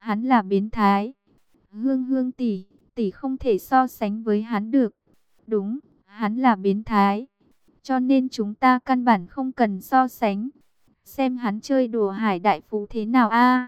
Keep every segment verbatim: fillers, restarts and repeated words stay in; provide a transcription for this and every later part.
hắn là biến thái. Hương Hương tỷ, tỷ không thể so sánh với hắn được. Đúng, hắn là biến thái. Cho nên chúng ta căn bản không cần so sánh. Xem hắn chơi đùa Hải Đại Phú thế nào a.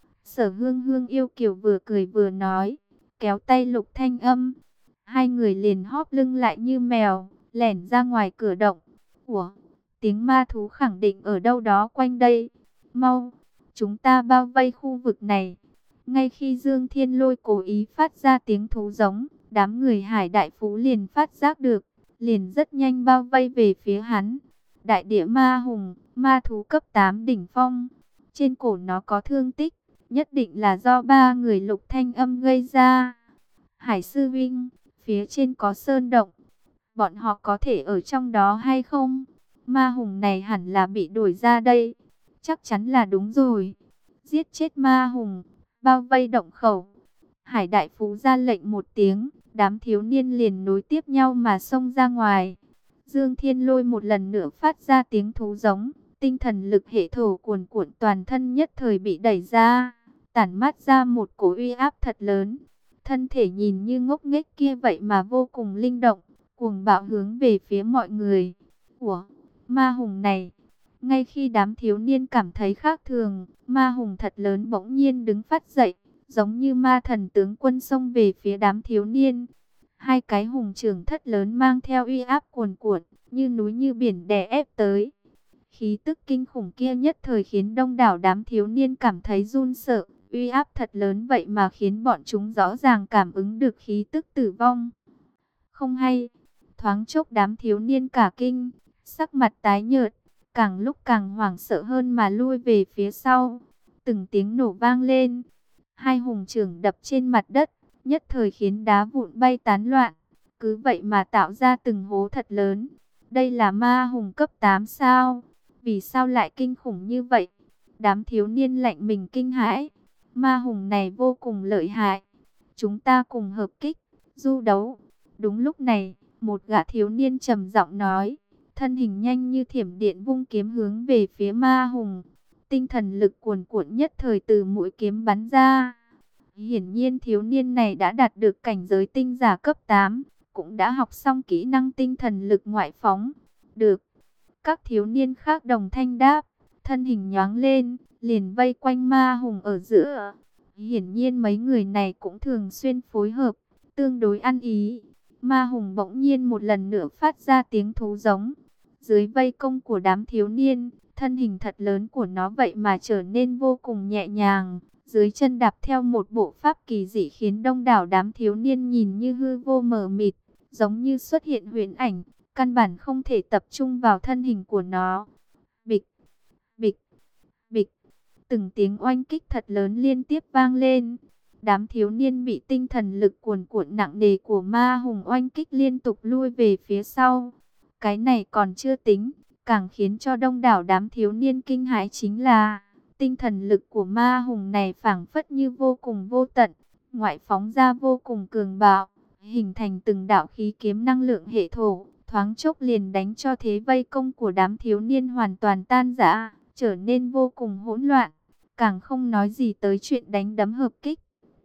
Sở Hương Hương yêu kiều vừa cười vừa nói, kéo tay Lục Thanh Âm. Hai người liền hóp lưng lại như mèo, lẻn ra ngoài cửa động. Ủa, tiếng ma thú khẳng định ở đâu đó quanh đây. Mau, chúng ta bao vây khu vực này. Ngay khi Dương Thiên Lôi cố ý phát ra tiếng thú giống, đám người Hải Đại Phú liền phát giác được, liền rất nhanh bao vây về phía hắn. Đại địa ma hùng, ma thú cấp tám đỉnh phong. Trên cổ nó có thương tích, nhất định là do ba người Lục Thanh Âm gây ra. Hải sư vinh, phía trên có sơn động. Bọn họ có thể ở trong đó hay không? Ma hùng này hẳn là bị đuổi ra đây. Chắc chắn là đúng rồi. Giết chết ma hùng, bao vây động khẩu. Hải Đại Phú ra lệnh một tiếng, đám thiếu niên liền nối tiếp nhau mà xông ra ngoài. Dương Thiên Lôi một lần nữa phát ra tiếng thú giống, tinh thần lực hệ thổ cuồn cuộn toàn thân nhất thời bị đẩy ra, tản mát ra một cổ uy áp thật lớn. Thân thể nhìn như ngốc nghếch kia vậy mà vô cùng linh động, cuồng bạo hướng về phía mọi người. Ủa, ma hùng này. Ngay khi đám thiếu niên cảm thấy khác thường, ma hùng thật lớn bỗng nhiên đứng phát dậy, giống như ma thần tướng quân xông về phía đám thiếu niên. Hai cái hùng trưởng thất lớn mang theo uy áp cuồn cuộn, như núi như biển đè ép tới. Khí tức kinh khủng kia nhất thời khiến đông đảo đám thiếu niên cảm thấy run sợ, uy áp thật lớn vậy mà khiến bọn chúng rõ ràng cảm ứng được khí tức tử vong. Không hay, thoáng chốc đám thiếu niên cả kinh, sắc mặt tái nhợt, càng lúc càng hoảng sợ hơn mà lui về phía sau. Từng tiếng nổ vang lên, hai hùng trưởng đập trên mặt đất, nhất thời khiến đá vụn bay tán loạn, cứ vậy mà tạo ra từng hố thật lớn. Đây là ma hùng cấp tám sao? Vì sao lại kinh khủng như vậy? Đám thiếu niên lạnh mình kinh hãi. Ma hùng này vô cùng lợi hại. Chúng ta cùng hợp kích, du đấu. Đúng lúc này, một gã thiếu niên trầm giọng nói, thân hình nhanh như thiểm điện vung kiếm hướng về phía ma hùng. Tinh thần lực cuồn cuộn nhất thời từ mũi kiếm bắn ra. Hiển nhiên thiếu niên này đã đạt được cảnh giới tinh giả cấp tám, cũng đã học xong kỹ năng tinh thần lực ngoại phóng. Được. Các thiếu niên khác đồng thanh đáp, thân hình nhoáng lên, liền vây quanh ma hùng ở giữa. Hiển nhiên mấy người này cũng thường xuyên phối hợp, tương đối ăn ý. Ma hùng bỗng nhiên một lần nữa phát ra tiếng thú giống. Dưới vây công của đám thiếu niên, thân hình thật lớn của nó vậy mà trở nên vô cùng nhẹ nhàng. Dưới chân đạp theo một bộ pháp kỳ dị khiến đông đảo đám thiếu niên nhìn như hư vô mờ mịt, giống như xuất hiện huyễn ảnh, căn bản không thể tập trung vào thân hình của nó. Bịch, bịch, bịch, từng tiếng oanh kích thật lớn liên tiếp vang lên. Đám thiếu niên bị tinh thần lực cuồn cuộn nặng nề của ma hùng oanh kích liên tục lui về phía sau. Cái này còn chưa tính, càng khiến cho đông đảo đám thiếu niên kinh hãi chính là tinh thần lực của ma hùng này phảng phất như vô cùng vô tận, ngoại phóng ra vô cùng cường bạo, hình thành từng đạo khí kiếm năng lượng hệ thổ, thoáng chốc liền đánh cho thế vây công của đám thiếu niên hoàn toàn tan rã, trở nên vô cùng hỗn loạn, càng không nói gì tới chuyện đánh đấm hợp kích.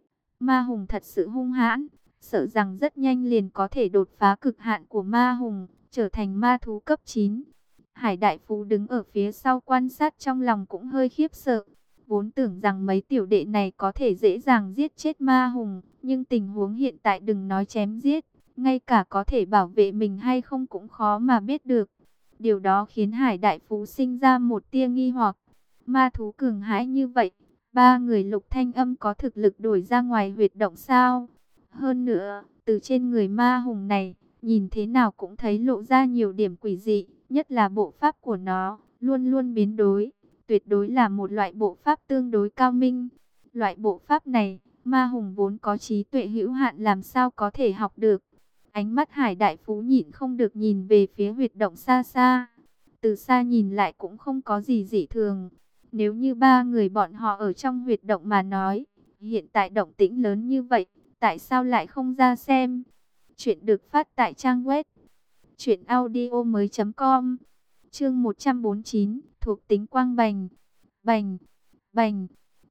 Ma hùng thật sự hung hãn, sợ rằng rất nhanh liền có thể đột phá cực hạn của ma hùng, trở thành ma thú cấp chín. Hải Đại Phú đứng ở phía sau quan sát trong lòng cũng hơi khiếp sợ. Vốn tưởng rằng mấy tiểu đệ này có thể dễ dàng giết chết ma hùng, nhưng tình huống hiện tại đừng nói chém giết, ngay cả có thể bảo vệ mình hay không cũng khó mà biết được. Điều đó khiến Hải Đại Phú sinh ra một tia nghi hoặc. Ma thú cường hãi như vậy, ba người Lục Thanh Âm có thực lực đuổi ra ngoài huyệt động sao? Hơn nữa, từ trên người ma hùng này, nhìn thế nào cũng thấy lộ ra nhiều điểm quỷ dị, nhất là bộ pháp của nó, luôn luôn biến đổi, tuyệt đối là một loại bộ pháp tương đối cao minh. Loại bộ pháp này, ma hùng vốn có trí tuệ hữu hạn làm sao có thể học được. Ánh mắt Hải Đại Phú nhịn không được nhìn về phía huyệt động xa xa. Từ xa nhìn lại cũng không có gì dị thường. Nếu như ba người bọn họ ở trong huyệt động mà nói, hiện tại động tĩnh lớn như vậy, tại sao lại không ra xem? Chuyện được phát tại trang web truyện audio mới chấm com. Chương một trăm bốn mươi chín, thuộc tính quang bành. Bành, bành.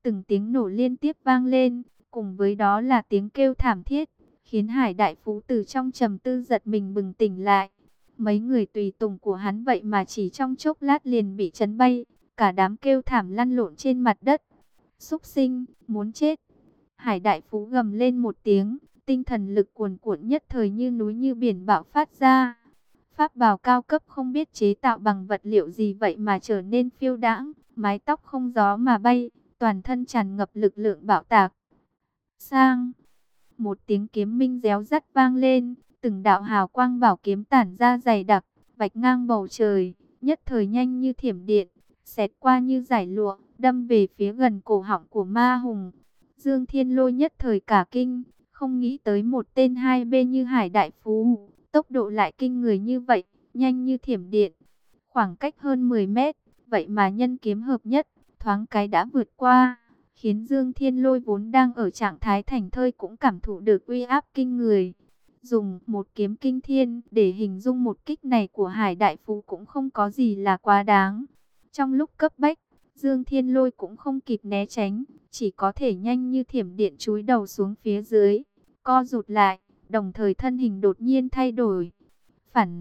từng tiếng nổ liên tiếp vang lên, cùng với đó là tiếng kêu thảm thiết, khiến Hải Đại Phú từ trong trầm tư giật mình bừng tỉnh lại. Mấy người tùy tùng của hắn vậy mà chỉ trong chốc lát liền bị chấn bay, cả đám kêu thảm lăn lộn trên mặt đất. Súc sinh, muốn chết. Hải Đại Phú gầm lên một tiếng, tinh thần lực cuồn cuộn nhất thời như núi như biển bạo phát ra. Pháp bào cao cấp không biết chế tạo bằng vật liệu gì vậy mà trở nên phiêu đãng, mái tóc không gió mà bay, toàn thân tràn ngập lực lượng bạo tạc. Sang, một tiếng kiếm minh réo rắt vang lên, từng đạo hào quang bảo kiếm tản ra dày đặc, vạch ngang bầu trời, nhất thời nhanh như thiểm điện, xẹt qua như dải lụa, đâm về phía gần cổ họng của Ma Hùng. Dương Thiên Lôi nhất thời cả kinh, không nghĩ tới một tên hai bê như Hải Đại Phú, tốc độ lại kinh người như vậy, nhanh như thiểm điện. Khoảng cách hơn mười mét, vậy mà nhân kiếm hợp nhất, thoáng cái đã vượt qua, khiến Dương Thiên Lôi vốn đang ở trạng thái thảnh thơi cũng cảm thụ được uy áp kinh người. Dùng một kiếm kinh thiên để hình dung một kích này của Hải Đại Phú cũng không có gì là quá đáng. Trong lúc cấp bách, Dương Thiên Lôi cũng không kịp né tránh, chỉ có thể nhanh như thiểm điện chúi đầu xuống phía dưới, co rụt lại, đồng thời thân hình đột nhiên thay đổi. Phản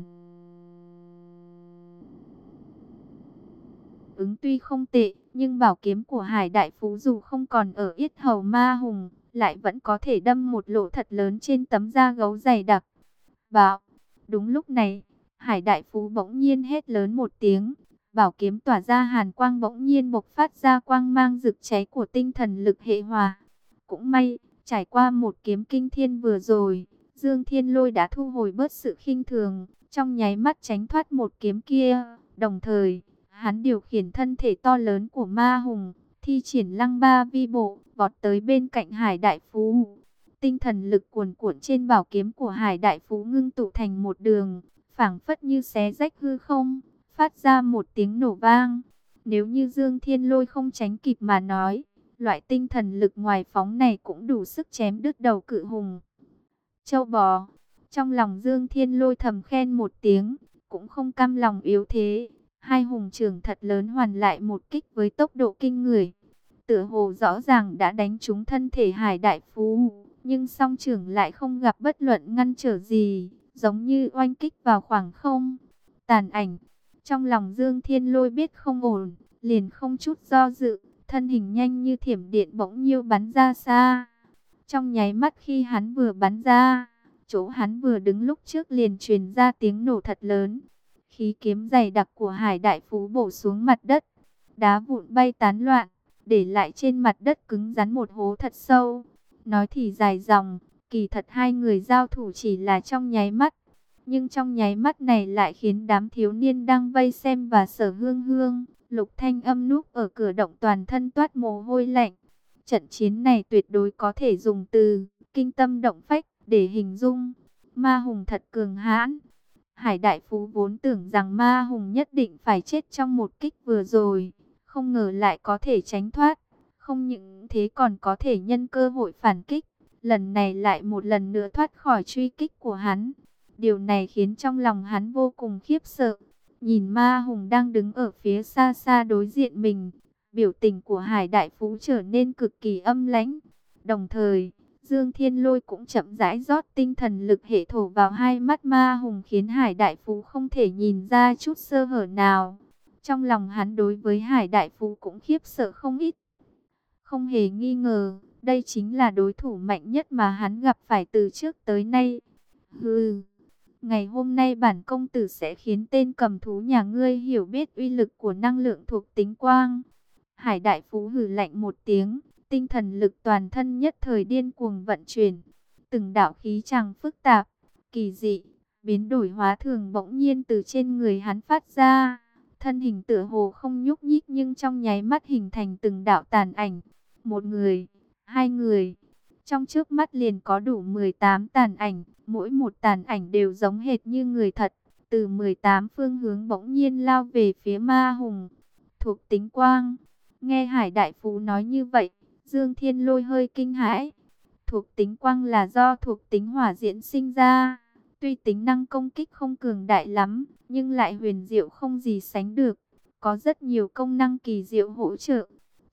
ứng tuy không tệ, nhưng bảo kiếm của Hải Đại Phú dù không còn ở yết hầu Ma Hùng, lại vẫn có thể đâm một lỗ thật lớn trên tấm da gấu dày đặc. Bạo! Đúng lúc này, Hải Đại Phú bỗng nhiên hét lớn một tiếng, bảo kiếm tỏa ra hàn quang bỗng nhiên bộc phát ra quang mang rực cháy của tinh thần lực hệ hỏa. Cũng may, trải qua một kiếm kinh thiên vừa rồi, Dương Thiên Lôi đã thu hồi bớt sự khinh thường, trong nháy mắt tránh thoát một kiếm kia. Đồng thời, hắn điều khiển thân thể to lớn của Ma Hùng, thi triển lăng ba vi bộ, vọt tới bên cạnh Hải Đại Phú. Tinh thần lực cuồn cuộn trên bảo kiếm của Hải Đại Phú ngưng tụ thành một đường, phảng phất như xé rách hư không, phát ra một tiếng nổ vang. Nếu như Dương Thiên Lôi không tránh kịp mà nói, loại tinh thần lực ngoài phóng này cũng đủ sức chém đứt đầu cự hùng. Châu bò, trong lòng Dương Thiên Lôi thầm khen một tiếng, cũng không cam lòng yếu thế. Hai hùng trưởng thật lớn hoàn lại một kích với tốc độ kinh người. Tựa hồ rõ ràng đã đánh trúng thân thể Hải Đại Phú, nhưng song trưởng lại không gặp bất luận ngăn trở gì, giống như oanh kích vào khoảng không. Tàn ảnh, trong lòng Dương Thiên Lôi biết không ổn, liền không chút do dự, thân hình nhanh như thiểm điện bỗng nhiêu bắn ra xa. Trong nháy mắt khi hắn vừa bắn ra, chỗ hắn vừa đứng lúc trước liền truyền ra tiếng nổ thật lớn. Khí kiếm dày đặc của Hải Đại Phú bổ xuống mặt đất, đá vụn bay tán loạn, để lại trên mặt đất cứng rắn một hố thật sâu. Nói thì dài dòng, kỳ thật hai người giao thủ chỉ là trong nháy mắt. Nhưng trong nháy mắt này lại khiến đám thiếu niên đang vây xem và Sở Hương Hương, Lục Thanh Âm núp ở cửa động toàn thân toát mồ hôi lạnh. Trận chiến này tuyệt đối có thể dùng từ kinh tâm động phách để hình dung. Ma Hùng thật cường hãn. Hải Đại Phú vốn tưởng rằng Ma Hùng nhất định phải chết trong một kích vừa rồi, không ngờ lại có thể tránh thoát. Không những thế còn có thể nhân cơ hội phản kích, lần này lại một lần nữa thoát khỏi truy kích của hắn. Điều này khiến trong lòng hắn vô cùng khiếp sợ. Nhìn Ma Hùng đang đứng ở phía xa xa đối diện mình, biểu tình của Hải Đại Phú trở nên cực kỳ âm lãnh. Đồng thời, Dương Thiên Lôi cũng chậm rãi rót tinh thần lực hệ thổ vào hai mắt Ma Hùng, khiến Hải Đại Phú không thể nhìn ra chút sơ hở nào. Trong lòng hắn đối với Hải Đại Phú cũng khiếp sợ không ít. Không hề nghi ngờ, đây chính là đối thủ mạnh nhất mà hắn gặp phải từ trước tới nay. Hừ, ngày hôm nay bản công tử sẽ khiến tên cầm thú nhà ngươi hiểu biết uy lực của năng lượng thuộc tính quang. Hải Đại Phú hừ lạnh một tiếng, tinh thần lực toàn thân nhất thời điên cuồng vận chuyển. Từng đạo khí tràng phức tạp, kỳ dị, biến đổi hóa thường bỗng nhiên từ trên người hắn phát ra. Thân hình tựa hồ không nhúc nhích nhưng trong nháy mắt hình thành từng đạo tàn ảnh. Một người, hai người, trong trước mắt liền có đủ mười tám tàn ảnh. Mỗi một tàn ảnh đều giống hệt như người thật. Từ mười tám phương hướng bỗng nhiên lao về phía Ma Hùng. Thuộc tính quang. Nghe Hải Đại Phú nói như vậy, Dương Thiên Lôi hơi kinh hãi. Thuộc tính quang là do thuộc tính hỏa diễn sinh ra. Tuy tính năng công kích không cường đại lắm, nhưng lại huyền diệu không gì sánh được. Có rất nhiều công năng kỳ diệu hỗ trợ.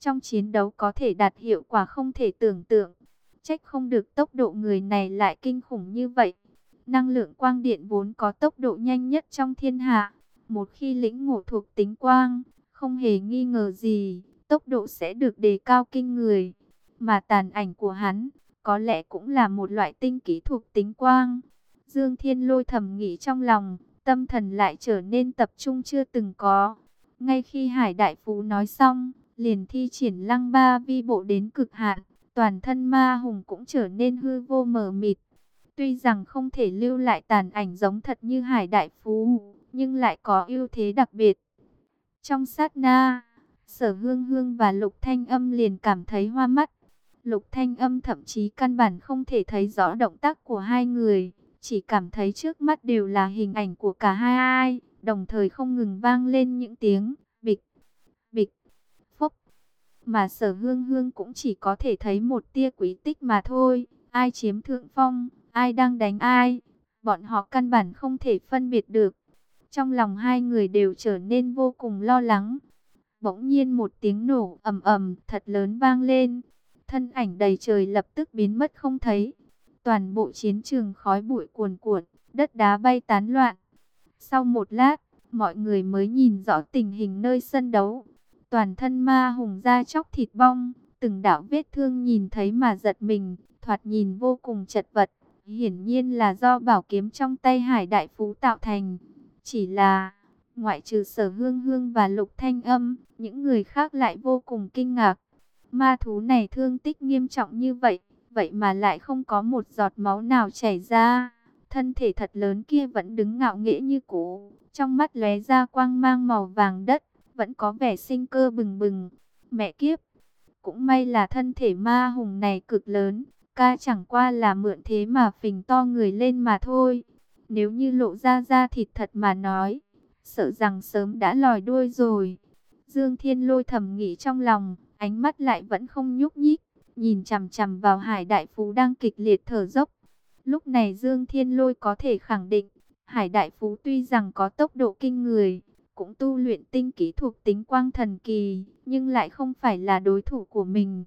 trong chiến đấu có thể đạt hiệu quả không thể tưởng tượng. Trách không được tốc độ người này lại kinh khủng như vậy. Năng lượng quang điện vốn có tốc độ nhanh nhất trong thiên hạ. Một khi lĩnh ngộ thuộc tính quang, không hề nghi ngờ gì, tốc độ sẽ được đề cao kinh người. Mà tàn ảnh của hắn, có lẽ cũng là một loại tinh kỹ thuộc tính quang. Dương Thiên Lôi thầm nghĩ trong lòng, tâm thần lại trở nên tập trung chưa từng có. Ngay khi Hải Đại Phú nói xong, liền thi triển Lăng Ba Vi Bộ đến cực hạn, toàn thân ma hùng cũng trở nên hư vô mờ mịt. Tuy rằng không thể lưu lại tàn ảnh giống thật như Hải Đại Phú, nhưng lại có ưu thế đặc biệt. Trong sát na, Sở Hương Hương và Lục Thanh Âm liền cảm thấy hoa mắt. Lục Thanh Âm thậm chí căn bản không thể thấy rõ động tác của hai người, chỉ cảm thấy trước mắt đều là hình ảnh của cả hai ai, đồng thời không ngừng vang lên những tiếng bịch, bịch, phốc. Mà Sở Hương Hương cũng chỉ có thể thấy một tia quý tích mà thôi, ai chiếm thượng phong, ai đang đánh ai, bọn họ căn bản không thể phân biệt được. Trong lòng hai người đều trở nên vô cùng lo lắng. Bỗng nhiên một tiếng nổ ầm ầm thật lớn vang lên, thân ảnh đầy trời lập tức biến mất không thấy. Toàn bộ chiến trường khói bụi cuồn cuộn, đất đá bay tán loạn. Sau một lát, mọi người mới nhìn rõ tình hình nơi sân đấu. Toàn thân ma hùng da chóc thịt bong, từng đạo vết thương nhìn thấy mà giật mình, thoạt nhìn vô cùng chật vật. Hiển nhiên là do bảo kiếm trong tay Hải Đại Phú tạo thành. Chỉ là, ngoại trừ Sở Hương Hương và Lục Thanh Âm, những người khác lại vô cùng kinh ngạc. Ma thú này thương tích nghiêm trọng như vậy, vậy mà lại không có một giọt máu nào chảy ra. Thân thể thật lớn kia vẫn đứng ngạo nghễ như cũ, trong mắt lóe ra quang mang màu vàng đất, vẫn có vẻ sinh cơ bừng bừng. Mẹ kiếp, cũng may là thân thể ma hùng này cực lớn, ca chẳng qua là mượn thế mà phình to người lên mà thôi. Nếu như lộ ra da thịt thật mà nói, sợ rằng sớm đã lòi đuôi rồi. Dương Thiên Lôi thầm nghĩ trong lòng, ánh mắt lại vẫn không nhúc nhích, nhìn chằm chằm vào Hải Đại Phú đang kịch liệt thở dốc. Lúc này Dương Thiên Lôi có thể khẳng định, Hải Đại Phú tuy rằng có tốc độ kinh người, cũng tu luyện tinh kỹ thuộc tính quang thần kỳ, nhưng lại không phải là đối thủ của mình.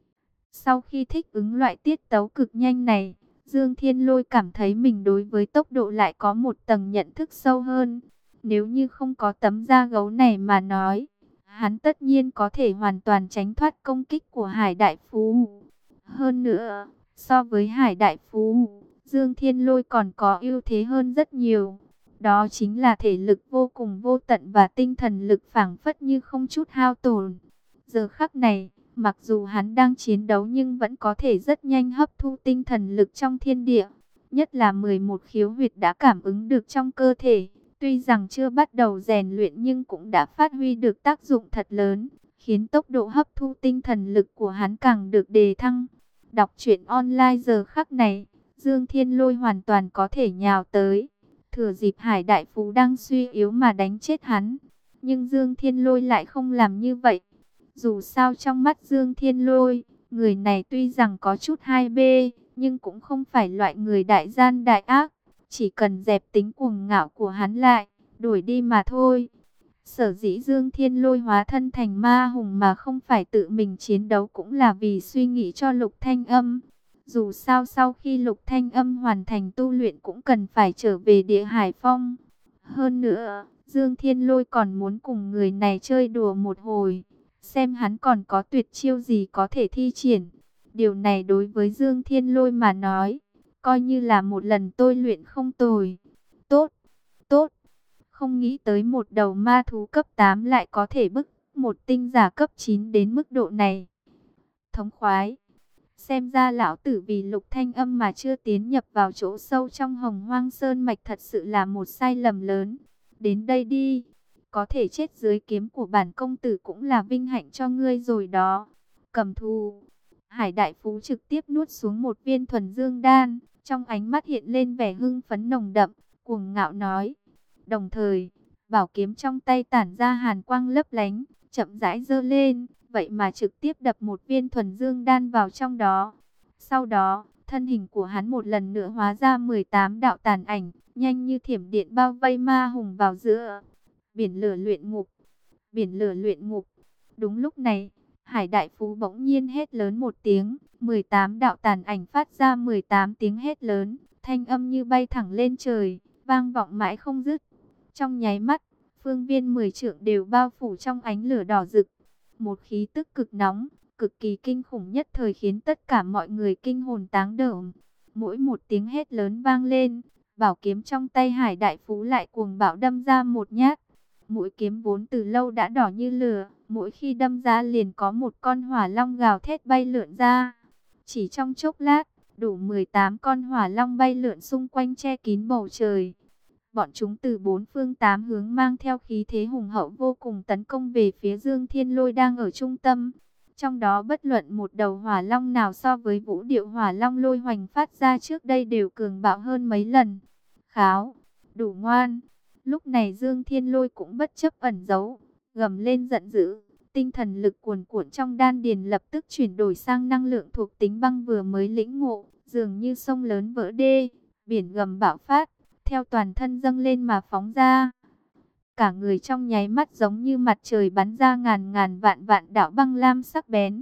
Sau khi thích ứng loại tiết tấu cực nhanh này, Dương Thiên Lôi cảm thấy mình đối với tốc độ lại có một tầng nhận thức sâu hơn. Nếu như không có tấm da gấu này mà nói, hắn tất nhiên có thể hoàn toàn tránh thoát công kích của Hải Đại Phú. Hơn nữa, so với Hải Đại Phú, Dương Thiên Lôi còn có ưu thế hơn rất nhiều. Đó chính là thể lực vô cùng vô tận và tinh thần lực phảng phất như không chút hao tổn. Giờ khắc này, mặc dù hắn đang chiến đấu nhưng vẫn có thể rất nhanh hấp thu tinh thần lực trong thiên địa. Nhất là mười một khiếu huyệt đã cảm ứng được trong cơ thể. Tuy rằng chưa bắt đầu rèn luyện nhưng cũng đã phát huy được tác dụng thật lớn, khiến tốc độ hấp thu tinh thần lực của hắn càng được đề thăng. Đọc truyện online giờ khắc này, Dương Thiên Lôi hoàn toàn có thể nhào tới, thừa dịp Hải Đại Phú đang suy yếu mà đánh chết hắn. Nhưng Dương Thiên Lôi lại không làm như vậy. Dù sao trong mắt Dương Thiên Lôi, người này tuy rằng có chút hai B, nhưng cũng không phải loại người đại gian đại ác. Chỉ cần dẹp tính cuồng ngạo của hắn lại, đuổi đi mà thôi. Sở dĩ Dương Thiên Lôi hóa thân thành ma hùng mà không phải tự mình chiến đấu cũng là vì suy nghĩ cho Lục Thanh Âm. Dù sao sau khi Lục Thanh Âm hoàn thành tu luyện cũng cần phải trở về địa Hải Phong. Hơn nữa, Dương Thiên Lôi còn muốn cùng người này chơi đùa một hồi, xem hắn còn có tuyệt chiêu gì có thể thi triển. Điều này đối với Dương Thiên Lôi mà nói, coi như là một lần tôi luyện không tồi. Tốt, tốt. Không nghĩ tới một đầu ma thú cấp tám lại có thể bức một tinh giả cấp chín đến mức độ này. Thống khoái. Xem ra lão tử vì Lục Thanh Âm mà chưa tiến nhập vào chỗ sâu trong Hồng Hoang Sơn Mạch thật sự là một sai lầm lớn. Đến đây đi. Có thể chết dưới kiếm của bản công tử cũng là vinh hạnh cho ngươi rồi đó. Cầm thù. Hải Đại Phú trực tiếp nuốt xuống một viên thuần dương đan. Trong ánh mắt hiện lên vẻ hưng phấn nồng đậm, cuồng ngạo nói. Đồng thời, bảo kiếm trong tay tản ra hàn quang lấp lánh, chậm rãi giơ lên, vậy mà trực tiếp đập một viên thuần dương đan vào trong đó. Sau đó, thân hình của hắn một lần nữa hóa ra mười tám đạo tàn ảnh, nhanh như thiểm điện bao vây ma hùng vào giữa. Biển lửa luyện ngục, biển lửa luyện ngục. Đúng lúc này, Hải Đại Phú bỗng nhiên hét lớn một tiếng, mười tám đạo tàn ảnh phát ra mười tám tiếng hét lớn, thanh âm như bay thẳng lên trời, vang vọng mãi không dứt. Trong nháy mắt, phương viên mười trượng đều bao phủ trong ánh lửa đỏ rực. Một khí tức cực nóng, cực kỳ kinh khủng nhất thời khiến tất cả mọi người kinh hồn táng đởm. Mỗi một tiếng hét lớn vang lên, bảo kiếm trong tay Hải Đại Phú lại cuồng bạo đâm ra một nhát. Mũi kiếm vốn từ lâu đã đỏ như lửa, mỗi khi đâm ra liền có một con hỏa long gào thét bay lượn ra. Chỉ trong chốc lát, đủ mười tám con hỏa long bay lượn xung quanh che kín bầu trời. Bọn chúng từ bốn phương tám hướng mang theo khí thế hùng hậu vô cùng tấn công về phía Dương Thiên Lôi đang ở trung tâm. Trong đó bất luận một đầu hỏa long nào so với vũ điệu hỏa long lôi hoành phát ra trước đây đều cường bạo hơn mấy lần. Kháo, đủ ngoan. Lúc này Dương Thiên Lôi cũng bất chấp ẩn giấu, gầm lên giận dữ. Tinh thần lực cuồn cuộn trong đan điền lập tức chuyển đổi sang năng lượng thuộc tính băng vừa mới lĩnh ngộ, dường như sông lớn vỡ đê, biển gầm bạo phát, theo toàn thân dâng lên mà phóng ra. Cả người trong nháy mắt giống như mặt trời bắn ra ngàn ngàn vạn vạn đạo băng lam sắc bén.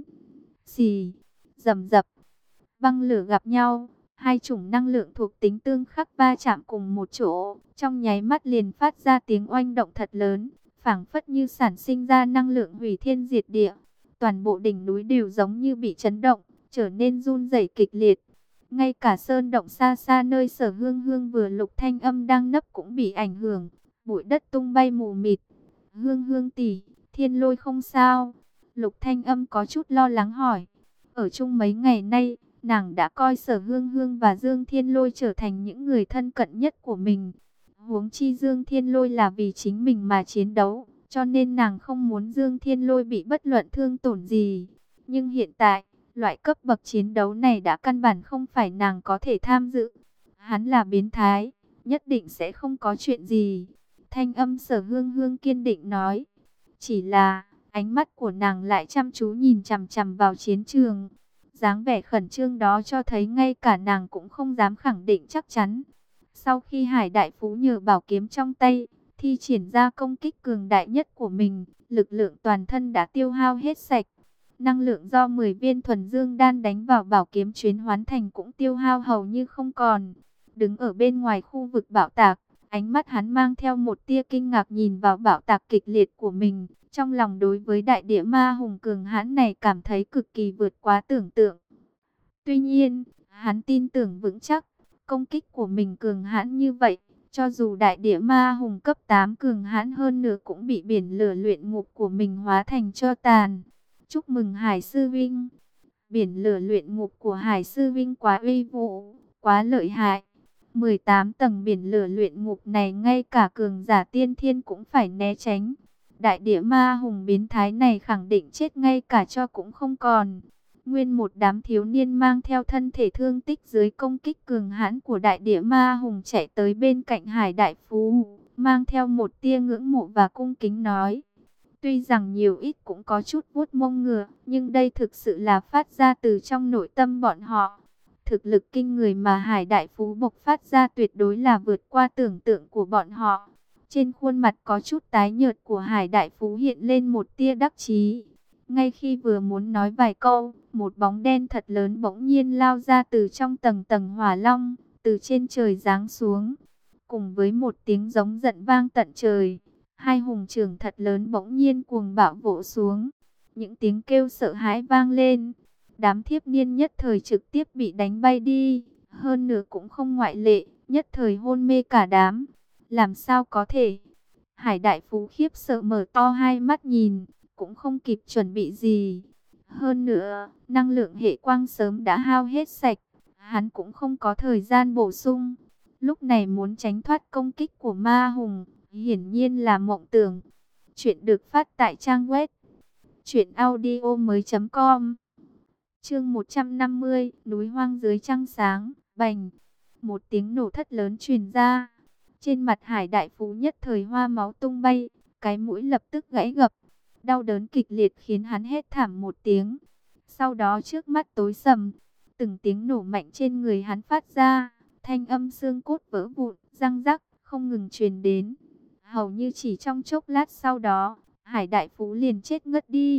Xì, rầm rập, băng lửa gặp nhau, hai chủng năng lượng thuộc tính tương khắc va chạm cùng một chỗ, trong nháy mắt liền phát ra tiếng oanh động thật lớn, phảng phất như sản sinh ra năng lượng hủy thiên diệt địa. Toàn bộ đỉnh núi đều giống như bị chấn động, trở nên run rẩy kịch liệt. Ngay cả sơn động xa xa nơi Sở Hương Hương vừa Lục Thanh Âm đang nấp cũng bị ảnh hưởng, bụi đất tung bay mù mịt. Hương Hương tỷ, Thiên Lôi không sao? Lục Thanh Âm có chút lo lắng hỏi. Ở chung mấy ngày nay, nàng đã coi Sở Hương Hương và Dương Thiên Lôi trở thành những người thân cận nhất của mình. Huống chi Dương Thiên Lôi là vì chính mình mà chiến đấu, cho nên nàng không muốn Dương Thiên Lôi bị bất luận thương tổn gì. Nhưng hiện tại, loại cấp bậc chiến đấu này đã căn bản không phải nàng có thể tham dự. Hắn là biến thái, nhất định sẽ không có chuyện gì. Thanh âm Sở Hương Hương kiên định nói. Chỉ là, ánh mắt của nàng lại chăm chú nhìn chằm chằm vào chiến trường. Dáng vẻ khẩn trương đó cho thấy ngay cả nàng cũng không dám khẳng định chắc chắn. Sau khi Hải Đại Phú nhờ bảo kiếm trong tay, thi triển ra công kích cường đại nhất của mình, lực lượng toàn thân đã tiêu hao hết sạch. Năng lượng do mười viên thuần dương đan đánh vào bảo kiếm chuyến hoán thành cũng tiêu hao hầu như không còn. Đứng ở bên ngoài khu vực bạo tạc, ánh mắt hắn mang theo một tia kinh ngạc nhìn vào bạo tạc kịch liệt của mình. Trong lòng đối với đại địa ma hùng cường hãn này cảm thấy cực kỳ vượt quá tưởng tượng. Tuy nhiên, hắn tin tưởng vững chắc, công kích của mình cường hãn như vậy, cho dù đại địa ma hùng cấp tám cường hãn hơn nữa cũng bị biển lửa luyện ngục của mình hóa thành tro tàn. Chúc mừng Hải Sư Vinh. Biển lửa luyện ngục của Hải Sư Vinh quá uy vũ, quá lợi hại. mười tám tầng biển lửa luyện ngục này ngay cả cường giả tiên thiên cũng phải né tránh. Đại địa ma hùng biến thái này khẳng định chết ngay cả cho cũng không còn. Nguyên một đám thiếu niên mang theo thân thể thương tích dưới công kích cường hãn của đại địa ma hùng chạy tới bên cạnh Hải Đại Phú, mang theo một tia ngưỡng mộ và cung kính nói. Tuy rằng nhiều ít cũng có chút vuốt mông ngựa, nhưng đây thực sự là phát ra từ trong nội tâm bọn họ. Thực lực kinh người mà Hải Đại Phú bộc phát ra tuyệt đối là vượt qua tưởng tượng của bọn họ. Trên khuôn mặt có chút tái nhợt của Hải Đại Phú hiện lên một tia đắc chí. Ngay khi vừa muốn nói vài câu, một bóng đen thật lớn bỗng nhiên lao ra từ trong tầng tầng hỏa long, từ trên trời giáng xuống. Cùng với một tiếng giống giận vang tận trời, hai hùng trưởng thật lớn bỗng nhiên cuồng bạo vỗ xuống. Những tiếng kêu sợ hãi vang lên. Đám thiếp niên nhất thời trực tiếp bị đánh bay đi. Hơn nữa cũng không ngoại lệ, nhất thời hôn mê cả đám. Làm sao có thể? Hải Đại Phú khiếp sợ mở to hai mắt nhìn, cũng không kịp chuẩn bị gì. Hơn nữa, năng lượng hệ quang sớm đã hao hết sạch. Hắn cũng không có thời gian bổ sung. Lúc này muốn tránh thoát công kích của ma hùng, hiển nhiên là mộng tưởng. Chuyện được phát tại trang web truyện audio mới chấm com. Chương một trăm năm mươi, núi hoang dưới trăng sáng, bành. Một tiếng nổ thất lớn truyền ra. Trên mặt Hải Đại Phú nhất thời hoa máu tung bay, cái mũi lập tức gãy gập. Đau đớn kịch liệt khiến hắn hét thảm một tiếng. Sau đó trước mắt tối sầm, từng tiếng nổ mạnh trên người hắn phát ra, thanh âm xương cốt vỡ vụn, răng rắc, không ngừng truyền đến. Hầu như chỉ trong chốc lát sau đó, Hải Đại Phú liền chết ngất đi.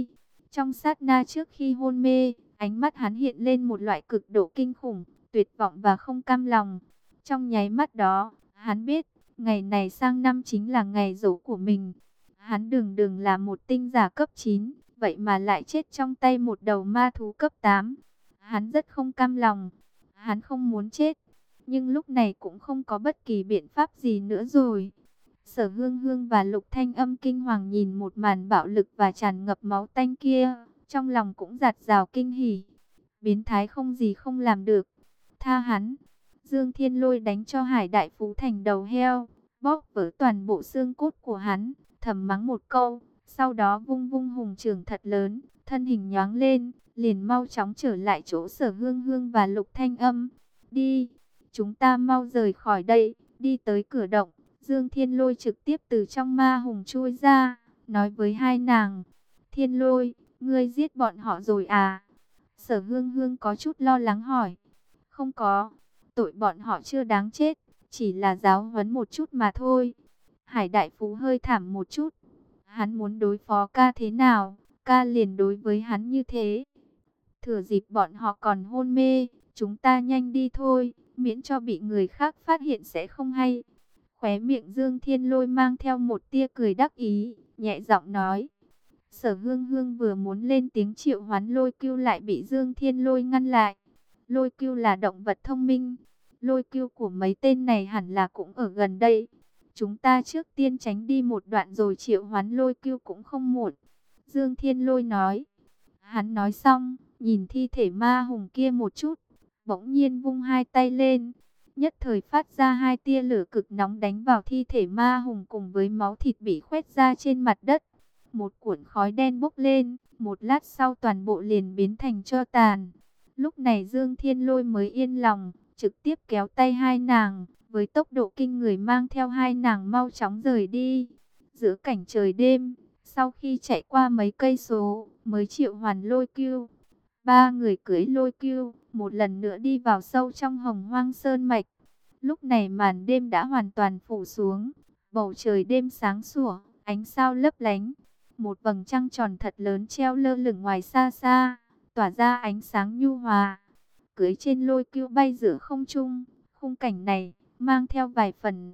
Trong sát na trước khi hôn mê, ánh mắt hắn hiện lên một loại cực độ kinh khủng, tuyệt vọng và không cam lòng. Trong nháy mắt đó, hắn biết, ngày này sang năm chính là ngày giỗ của mình. Hắn đường đường là một tinh giả cấp chín, vậy mà lại chết trong tay một đầu ma thú cấp tám. Hắn rất không cam lòng, hắn không muốn chết, nhưng lúc này cũng không có bất kỳ biện pháp gì nữa rồi. Sở Hương Hương và Lục Thanh Âm kinh hoàng nhìn một màn bạo lực và tràn ngập máu tanh kia, trong lòng cũng dạt dào kinh hỉ. Biến thái không gì không làm được, tha hắn. Dương Thiên Lôi đánh cho Hải Đại Phú thành đầu heo, bóp vỡ toàn bộ xương cốt của hắn, thầm mắng một câu, sau đó vung vung hùng trường thật lớn, thân hình nhoáng lên, liền mau chóng trở lại chỗ Sở Hương Hương và Lục Thanh Âm. Đi, chúng ta mau rời khỏi đây. Đi tới cửa động, Dương Thiên Lôi trực tiếp từ trong ma hùng chui ra, nói với hai nàng, Thiên Lôi, ngươi giết bọn họ rồi à? Sở Hương Hương có chút lo lắng hỏi. Không có, tội bọn họ chưa đáng chết, chỉ là giáo huấn một chút mà thôi. Hải Đại Phú hơi thảm một chút, hắn muốn đối phó ca thế nào, ca liền đối với hắn như thế. Thừa dịp bọn họ còn hôn mê, chúng ta nhanh đi thôi, miễn cho bị người khác phát hiện sẽ không hay. Khóe miệng Dương Thiên Lôi mang theo một tia cười đắc ý, nhẹ giọng nói. Sở Hương Hương vừa muốn lên tiếng triệu hoán Lôi Cưu lại bị Dương Thiên Lôi ngăn lại. Lôi Cưu là động vật thông minh, Lôi Cưu của mấy tên này hẳn là cũng ở gần đây. Chúng ta trước tiên tránh đi một đoạn rồi triệu hoán Lôi Cưu cũng không muộn. Dương Thiên Lôi nói. Hắn nói xong, nhìn thi thể ma hùng kia một chút, bỗng nhiên vung hai tay lên, nhất thời phát ra hai tia lửa cực nóng đánh vào thi thể ma hùng cùng với máu thịt bị khoét ra trên mặt đất. Một cuộn khói đen bốc lên, một lát sau toàn bộ liền biến thành tro tàn. Lúc này Dương Thiên Lôi mới yên lòng, trực tiếp kéo tay hai nàng, với tốc độ kinh người mang theo hai nàng mau chóng rời đi. Giữa cảnh trời đêm, sau khi chạy qua mấy cây số, mới triệu hoàn Lôi Cưu. Ba người cưỡi Lôi Cưu, một lần nữa đi vào sâu trong Hồng Hoang Sơn Mạch. Lúc này màn đêm đã hoàn toàn phủ xuống, bầu trời đêm sáng sủa, ánh sao lấp lánh. Một vầng trăng tròn thật lớn treo lơ lửng ngoài xa xa, tỏa ra ánh sáng nhu hòa. Cưỡi trên Lôi Cưu bay giữa không trung, khung cảnh này mang theo vài phần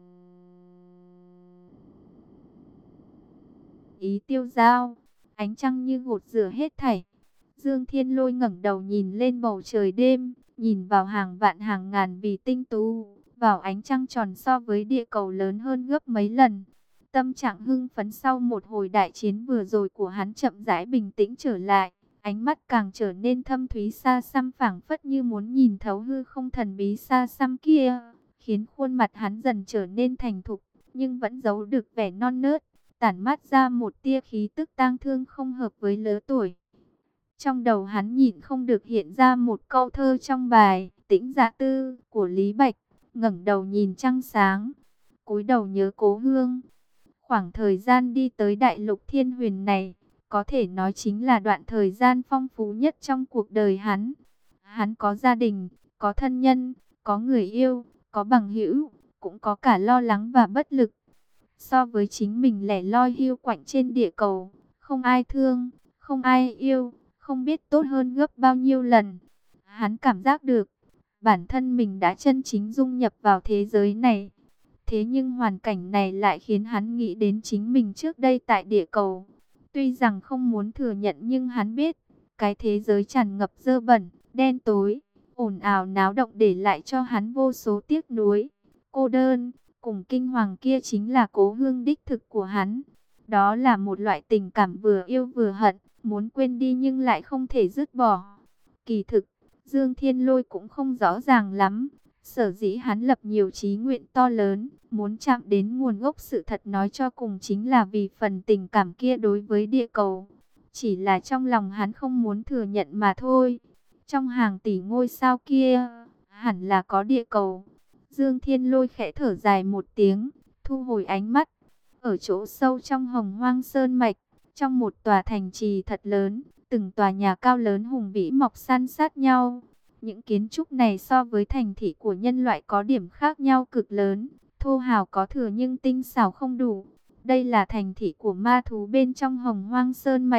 ý tiêu dao, ánh trăng như gột rửa hết thảy. Dương Thiên Lôi ngẩng đầu nhìn lên bầu trời đêm, nhìn vào hàng vạn hàng ngàn vì tinh tú, vào ánh trăng tròn so với địa cầu lớn hơn gấp mấy lần. Tâm trạng hưng phấn sau một hồi đại chiến vừa rồi của hắn chậm rãi bình tĩnh trở lại, ánh mắt càng trở nên thâm thúy xa xăm, phảng phất như muốn nhìn thấu hư không thần bí xa xăm kia, khiến khuôn mặt hắn dần trở nên thành thục, nhưng vẫn giấu được vẻ non nớt, tản mát ra một tia khí tức tang thương không hợp với lứa tuổi. Trong đầu hắn nhịn không được hiện ra một câu thơ trong bài Tĩnh Dạ Tư của Lý Bạch, ngẩng đầu nhìn trăng sáng, cúi đầu nhớ cố hương. Khoảng thời gian đi tới đại lục thiên huyền này, có thể nói chính là đoạn thời gian phong phú nhất trong cuộc đời hắn. Hắn có gia đình, có thân nhân, có người yêu, có bằng hữu, cũng có cả lo lắng và bất lực. So với chính mình lẻ loi hiu quạnh trên địa cầu, không ai thương, không ai yêu, không biết tốt hơn gấp bao nhiêu lần. Hắn cảm giác được, bản thân mình đã chân chính dung nhập vào thế giới này. Thế nhưng hoàn cảnh này lại khiến hắn nghĩ đến chính mình trước đây tại địa cầu. Tuy rằng không muốn thừa nhận nhưng hắn biết, cái thế giới tràn ngập dơ bẩn, đen tối, ồn ào náo động để lại cho hắn vô số tiếc nuối, cô đơn. Cùng kinh hoàng kia chính là cố hương đích thực của hắn. Đó là một loại tình cảm vừa yêu vừa hận, muốn quên đi nhưng lại không thể dứt bỏ. Kỳ thực, Dương Thiên Lôi cũng không rõ ràng lắm. Sở dĩ hắn lập nhiều chí nguyện to lớn, muốn chạm đến nguồn gốc sự thật, nói cho cùng chính là vì phần tình cảm kia đối với địa cầu. Chỉ là trong lòng hắn không muốn thừa nhận mà thôi. Trong hàng tỷ ngôi sao kia, hẳn là có địa cầu. Dương Thiên Lôi khẽ thở dài một tiếng, thu hồi ánh mắt. Ở chỗ sâu trong Hồng Hoang Sơn Mạch, trong một tòa thành trì thật lớn, từng tòa nhà cao lớn hùng vĩ mọc san sát nhau. Những kiến trúc này so với thành thị của nhân loại có điểm khác nhau cực lớn, thô hào có thừa nhưng tinh xảo không đủ. Đây là thành thị của ma thú bên trong Hồng Hoang Sơn Mạch,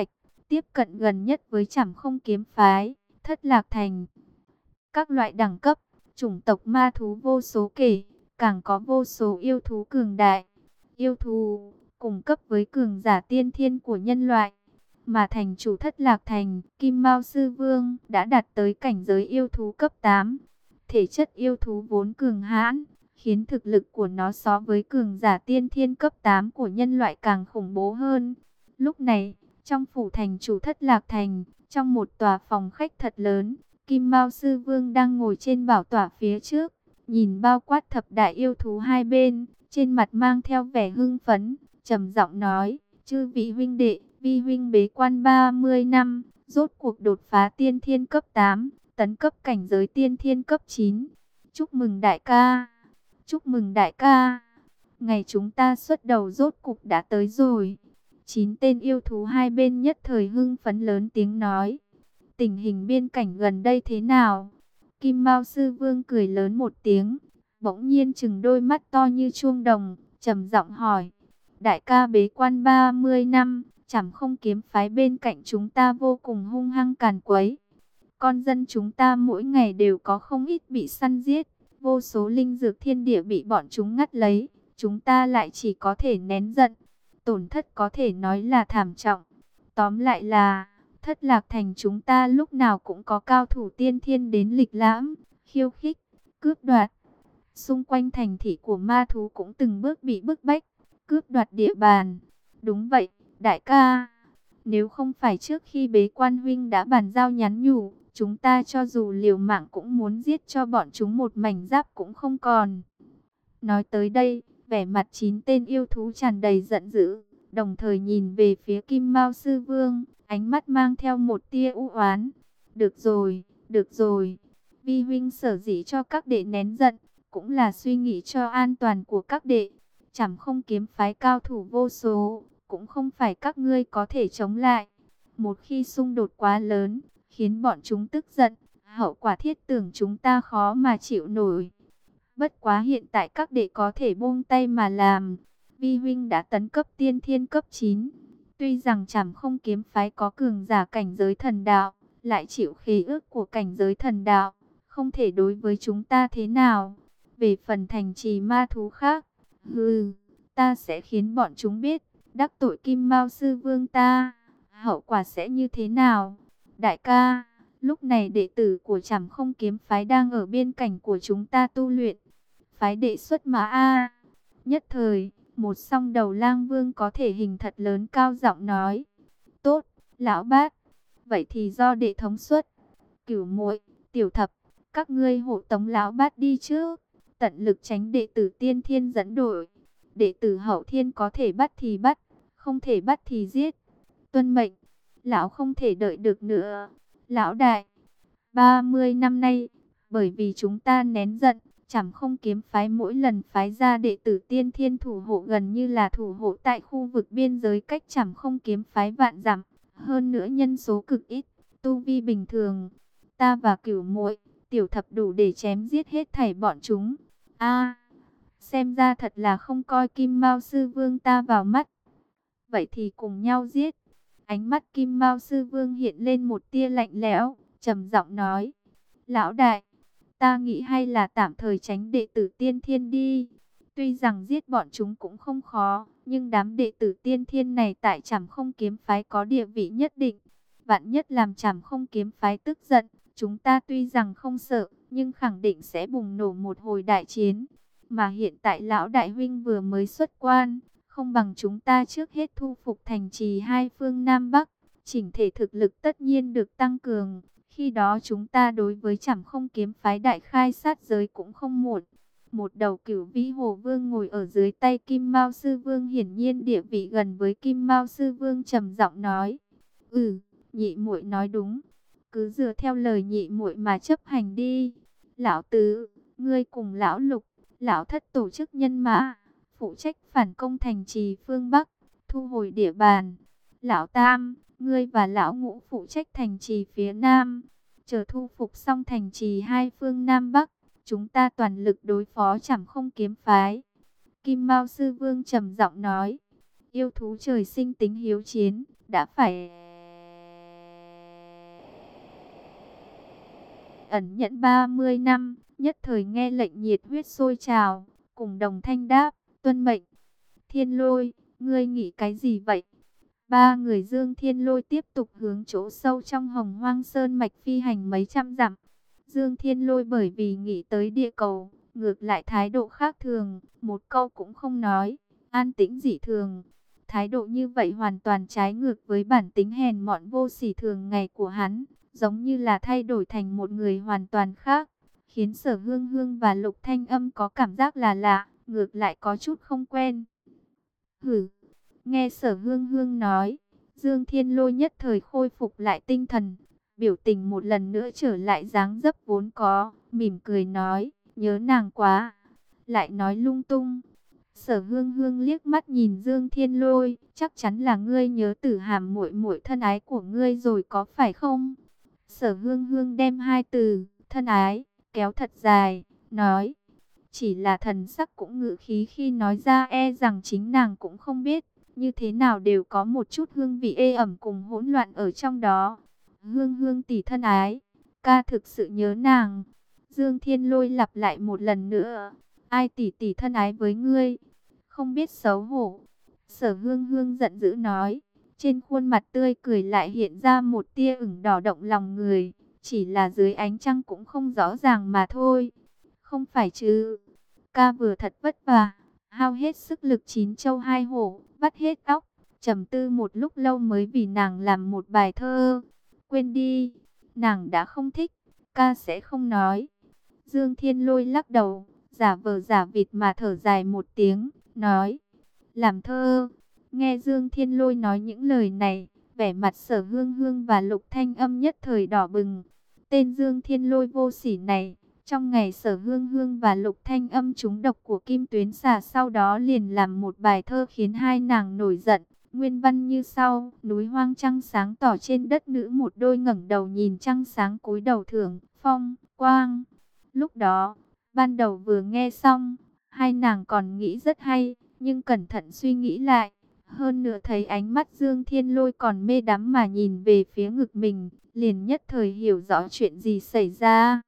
tiếp cận gần nhất với Trảm Không kiếm phái, Thất Lạc Thành. Các loại đẳng cấp, chủng tộc ma thú vô số kể, càng có vô số yêu thú cường đại. Yêu thú cùng cấp với cường giả tiên thiên của nhân loại. Mà thành chủ Thất Lạc Thành, Kim Mao Sư Vương đã đạt tới cảnh giới yêu thú cấp tám. Thể chất yêu thú vốn cường hãn, khiến thực lực của nó so với cường giả tiên thiên cấp tám của nhân loại càng khủng bố hơn. Lúc này, trong phủ thành chủ Thất Lạc Thành, trong một tòa phòng khách thật lớn, Kim Mao Sư Vương đang ngồi trên bảo tọa phía trước, nhìn bao quát thập đại yêu thú hai bên, trên mặt mang theo vẻ hưng phấn, trầm giọng nói: "Chư vị huynh đệ, vi huynh bế quan ba mươi năm, rốt cuộc đột phá tiên thiên cấp tám, tấn cấp cảnh giới tiên thiên cấp chín. Chúc mừng đại ca, chúc mừng đại ca. Ngày chúng ta xuất đầu rốt cục đã tới rồi." Chín tên yêu thú hai bên nhất thời hưng phấn lớn tiếng nói: "Tình hình biên cảnh gần đây thế nào?" Kim Mao Sư Vương cười lớn một tiếng, bỗng nhiên trừng đôi mắt to như chuông đồng, trầm giọng hỏi: "Đại ca bế quan ba mươi năm, Trảm Không kiếm phái bên cạnh chúng ta vô cùng hung hăng càn quấy. Con dân chúng ta mỗi ngày đều có không ít bị săn giết, vô số linh dược thiên địa bị bọn chúng ngắt lấy, chúng ta lại chỉ có thể nén giận. Tổn thất có thể nói là thảm trọng. Tóm lại là, Thất Lạc Thành chúng ta lúc nào cũng có cao thủ tiên thiên đến lịch lãm, khiêu khích, cướp đoạt. Xung quanh thành thị của ma thú cũng từng bước bị bức bách, cướp đoạt địa bàn." "Đúng vậy, đại ca. Nếu không phải trước khi bế quan huynh đã bàn giao nhắn nhủ, chúng ta cho dù liều mạng cũng muốn giết cho bọn chúng một mảnh giáp cũng không còn." Nói tới đây, vẻ mặt chín tên yêu thú tràn đầy giận dữ, đồng thời nhìn về phía Kim Mao Sư Vương, ánh mắt mang theo một tia u oán. "Được rồi, được rồi. Vi huynh sở dĩ cho các đệ nén giận, cũng là suy nghĩ cho an toàn của các đệ. Trảm Không kiếm phái cao thủ vô số, cũng không phải các ngươi có thể chống lại. Một khi xung đột quá lớn, khiến bọn chúng tức giận, hậu quả thiết tưởng chúng ta khó mà chịu nổi. Bất quá hiện tại các đệ có thể buông tay mà làm. Vi huynh đã tấn cấp tiên thiên cấp chín. Tuy rằng Trảm Không kiếm phái có cường giả cảnh giới thần đạo, lại chịu khế ước của cảnh giới thần đạo, không thể đối với chúng ta thế nào. Về phần thành trì ma thú khác, hừ, ta sẽ khiến bọn chúng biết, đắc tội Kim Mao Sư Vương ta, hậu quả sẽ như thế nào. Đại ca, lúc này đệ tử của Trảm Không kiếm phái đang ở biên cảnh của chúng ta tu luyện. Phái đệ xuất mã a." Nhất thời, một song đầu lang vương có thể hình thật lớn cao giọng nói: "Tốt, lão bát, vậy thì do đệ thống suất. Cửu muội, Tiểu Thập, các ngươi hộ tống lão bát đi trước, tận lực tránh đệ tử tiên thiên dẫn đội. Đệ tử hậu thiên có thể bắt thì bắt, không thể bắt thì giết. Tuân mệnh." "Lão không thể đợi được nữa. Lão đại, ba mươi năm nay, bởi vì chúng ta nén giận, Trảm Không kiếm phái mỗi lần phái ra đệ tử tiên thiên thủ hộ gần như là thủ hộ tại khu vực biên giới cách Trảm Không kiếm phái vạn dặm, hơn nữa nhân số cực ít, tu vi bình thường. Ta và Cửu muội, Tiểu Thập đủ để chém giết hết thảy bọn chúng. A, xem ra thật là không coi Kim Mao Sư Vương ta vào mắt. Vậy thì cùng nhau giết." Ánh mắt Kim Mao Sư Vương hiện lên một tia lạnh lẽo, trầm giọng nói: "Lão đại, ta nghĩ hay là tạm thời tránh đệ tử tiên thiên đi. Tuy rằng giết bọn chúng cũng không khó, nhưng đám đệ tử tiên thiên này tại Trảm Không kiếm phái có địa vị nhất định. Vạn nhất làm Trảm Không kiếm phái tức giận, chúng ta tuy rằng không sợ, nhưng khẳng định sẽ bùng nổ một hồi đại chiến. Mà hiện tại lão đại huynh vừa mới xuất quan, không bằng chúng ta trước hết thu phục thành trì hai phương Nam Bắc, chỉnh thể thực lực tất nhiên được tăng cường. Khi đó chúng ta đối với Trảm Không kiếm phái đại khai sát giới cũng không muộn." Một đầu Cửu Vĩ Hồ Vương ngồi ở dưới tay Kim Mao Sư Vương, hiển nhiên địa vị gần với Kim Mao Sư Vương, trầm giọng nói: "Ừ, nhị muội nói đúng, cứ dựa theo lời nhị muội mà chấp hành đi. Lão tứ, ngươi cùng lão lục, lão thất tổ chức nhân mã, phụ trách phản công thành trì phương Bắc, thu hồi địa bàn. Lão tam, ngươi và lão ngũ phụ trách thành trì phía Nam. Chờ thu phục xong thành trì hai phương Nam Bắc, chúng ta toàn lực đối phó Trảm Không kiếm phái." Kim Mao Sư Vương trầm giọng nói: "Yêu thú trời sinh tính hiếu chiến, đã phải ẩn nhẫn ba mươi năm, nhất thời nghe lệnh nhiệt huyết sôi trào, cùng đồng thanh đáp, tuân mệnh. Thiên Lôi, ngươi nghĩ cái gì vậy? Ba người Dương Thiên Lôi tiếp tục hướng chỗ sâu trong Hồng Hoang Sơn mạch phi hành mấy trăm dặm. Dương Thiên Lôi bởi vì nghĩ tới địa cầu, ngược lại thái độ khác thường, một câu cũng không nói, an tĩnh dị thường. Thái độ như vậy hoàn toàn trái ngược với bản tính hèn mọn vô sỉ thường ngày của hắn, giống như là thay đổi thành một người hoàn toàn khác, khiến Sở Hương Hương và Lục Thanh Âm có cảm giác là lạ, ngược lại có chút không quen. Hử, nghe Sở Hương Hương nói, Dương Thiên Lôi nhất thời khôi phục lại tinh thần, biểu tình một lần nữa trở lại dáng dấp vốn có, mỉm cười nói, nhớ nàng quá, lại nói lung tung. Sở Hương Hương liếc mắt nhìn Dương Thiên Lôi, chắc chắn là ngươi nhớ Tử Hàm muội muội thân ái của ngươi rồi có phải không? Sở Hương Hương đem hai từ thân ái kéo thật dài, nói, chỉ là thần sắc cũng ngự khí khi nói ra e rằng chính nàng cũng không biết, như thế nào đều có một chút hương vị ê ẩm cùng hỗn loạn ở trong đó. Hương Hương tỷ thân ái, ca thực sự nhớ nàng. Dương Thiên Lôi lặp lại một lần nữa, ai tỷ tỷ thân ái với ngươi, không biết xấu hổ. Sở Hương Hương giận dữ nói, trên khuôn mặt tươi cười lại hiện ra một tia ửng đỏ động lòng người, chỉ là dưới ánh trăng cũng không rõ ràng mà thôi. Không phải chứ, ca vừa thật vất vả, hao hết sức lực chín châu hai hổ, vắt hết óc, trầm tư một lúc lâu mới vì nàng làm một bài thơ. Quên đi, nàng đã không thích, ca sẽ không nói. Dương Thiên Lôi lắc đầu, giả vờ giả vịt mà thở dài một tiếng, nói, làm thơ. Nghe Dương Thiên Lôi nói những lời này, vẻ mặt Sở Hương Hương và Lục Thanh Âm nhất thời đỏ bừng. Tên Dương Thiên Lôi vô sỉ này, trong ngày Sở Hương Hương và Lục Thanh Âm trúng độc của Kim Tuyến Xà, sau đó liền làm một bài thơ khiến hai nàng nổi giận. Nguyên văn như sau: núi hoang trăng sáng tỏ trên đất nữ một đôi ngẩng đầu nhìn trăng sáng cúi đầu thưởng phong quang. Lúc đó, ban đầu vừa nghe xong, hai nàng còn nghĩ rất hay, nhưng cẩn thận suy nghĩ lại, hơn nữa thấy ánh mắt Dương Thiên Lôi còn mê đắm mà nhìn về phía ngực mình, liền nhất thời hiểu rõ chuyện gì xảy ra.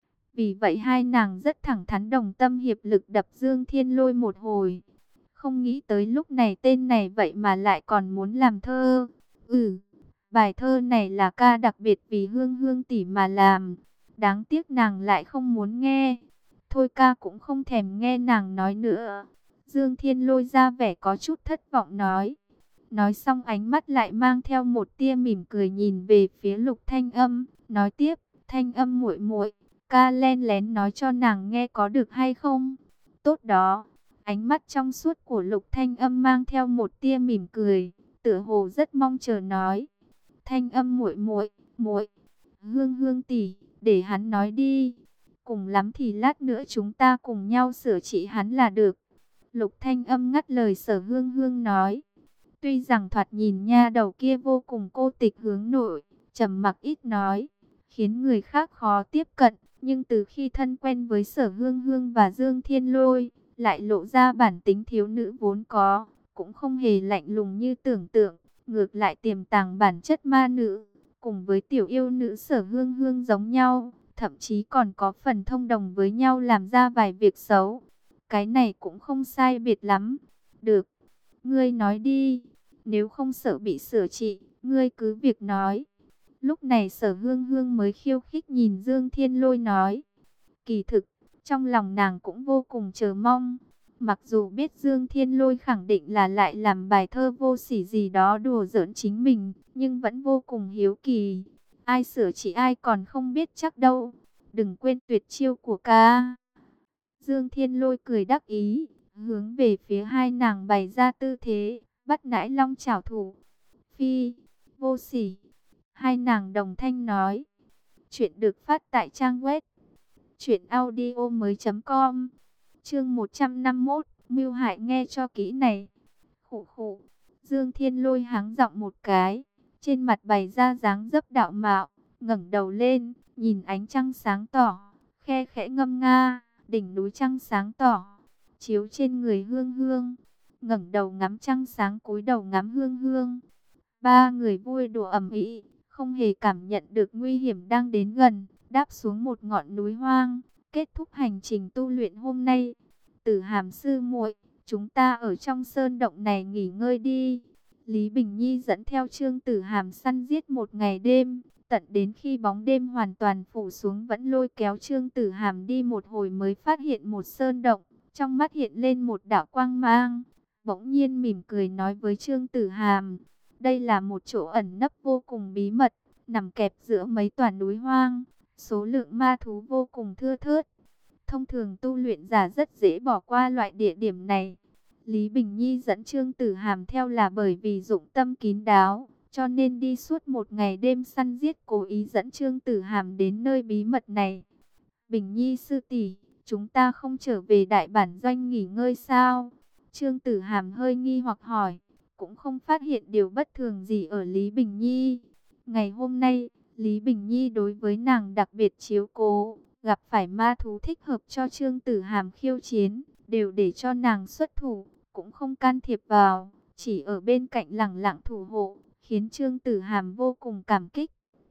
Vì vậy hai nàng rất thẳng thắn đồng tâm hiệp lực đập Dương Thiên Lôi một hồi. Không nghĩ tới lúc này tên này vậy mà lại còn muốn làm thơ. Ừ, bài thơ này là ca đặc biệt vì Hương Hương tỷ mà làm. Đáng tiếc nàng lại không muốn nghe. Thôi ca cũng không thèm nghe nàng nói nữa. Dương Thiên Lôi ra vẻ có chút thất vọng nói. Nói xong ánh mắt lại mang theo một tia mỉm cười nhìn về phía Lục Thanh Âm, nói tiếp, Thanh Âm muội muội, ca len lén nói cho nàng nghe có được hay không? Tốt đó. Ánh mắt trong suốt của Lục Thanh Âm mang theo một tia mỉm cười, tựa hồ rất mong chờ nói. Thanh Âm muội muội, muội, Hương Hương tỷ, để hắn nói đi. Cùng lắm thì lát nữa chúng ta cùng nhau sửa trị hắn là được. Lục Thanh Âm ngắt lời Sở Hương Hương nói. Tuy rằng thoạt nhìn nha đầu kia vô cùng cô tịch hướng nội, trầm mặc ít nói, khiến người khác khó tiếp cận, nhưng từ khi thân quen với Sở Hương Hương và Dương Thiên Lôi, lại lộ ra bản tính thiếu nữ vốn có, cũng không hề lạnh lùng như tưởng tượng, ngược lại tiềm tàng bản chất ma nữ, cùng với tiểu yêu nữ Sở Hương Hương giống nhau, thậm chí còn có phần thông đồng với nhau làm ra vài việc xấu. Cái này cũng không sai biệt lắm. Được, ngươi nói đi, nếu không sợ bị sửa trị, ngươi cứ việc nói. Lúc này Sở Hương Hương mới khiêu khích nhìn Dương Thiên Lôi nói. Kỳ thực, trong lòng nàng cũng vô cùng chờ mong. Mặc dù biết Dương Thiên Lôi khẳng định là lại làm bài thơ vô sỉ gì đó đùa giỡn chính mình, nhưng vẫn vô cùng hiếu kỳ. Ai sửa trị ai còn không biết chắc đâu. Đừng quên tuyệt chiêu của ca. Dương Thiên Lôi cười đắc ý, hướng về phía hai nàng bày ra tư thế, bắt nãi long chảo thủ. Phi, vô sỉ. Hai nàng đồng thanh nói. Chuyện được phát tại trang web truyện audio mới chấm com. Chương một trăm năm mươi mốt, mưu hại nghe cho kỹ này. Khụ khụ. Dương Thiên Lôi háng giọng một cái, trên mặt bày ra dáng dấp đạo mạo, ngẩng đầu lên, nhìn ánh trăng sáng tỏ, khe khẽ ngâm nga, đỉnh núi trăng sáng tỏ, chiếu trên người Hương Hương, ngẩng đầu ngắm trăng sáng cúi đầu ngắm Hương Hương. Ba người vui đùa ầm ĩ, không hề cảm nhận được nguy hiểm đang đến gần, đáp xuống một ngọn núi hoang, kết thúc hành trình tu luyện hôm nay. Tử Hàm sư muội, chúng ta ở trong sơn động này nghỉ ngơi đi. Lý Bình Nhi dẫn theo Trương Tử Hàm săn giết một ngày đêm, tận đến khi bóng đêm hoàn toàn phủ xuống vẫn lôi kéo Trương Tử Hàm đi một hồi mới phát hiện một sơn động, trong mắt hiện lên một đạo quang mang. Bỗng nhiên mỉm cười nói với Trương Tử Hàm, đây là một chỗ ẩn nấp vô cùng bí mật, nằm kẹp giữa mấy tòa núi hoang, số lượng ma thú vô cùng thưa thớt. Thông thường tu luyện giả rất dễ bỏ qua loại địa điểm này. Lý Bình Nhi dẫn Trương Tử Hàm theo là bởi vì dụng tâm kín đáo, cho nên đi suốt một ngày đêm săn giết cố ý dẫn Trương Tử Hàm đến nơi bí mật này. Bình Nhi sư tỷ, chúng ta không trở về đại bản doanh nghỉ ngơi sao? Trương Tử Hàm hơi nghi hoặc hỏi, cũng không phát hiện điều bất thường gì ở Lý Bình Nhi. Ngày hôm nay, Lý Bình Nhi đối với nàng đặc biệt chiếu cố, gặp phải ma thú thích hợp cho Trương Tử Hàm khiêu chiến, đều để cho nàng xuất thủ, cũng không can thiệp vào, chỉ ở bên cạnh lẳng lặng thủ hộ, khiến Trương Tử Hàm vô cùng cảm kích.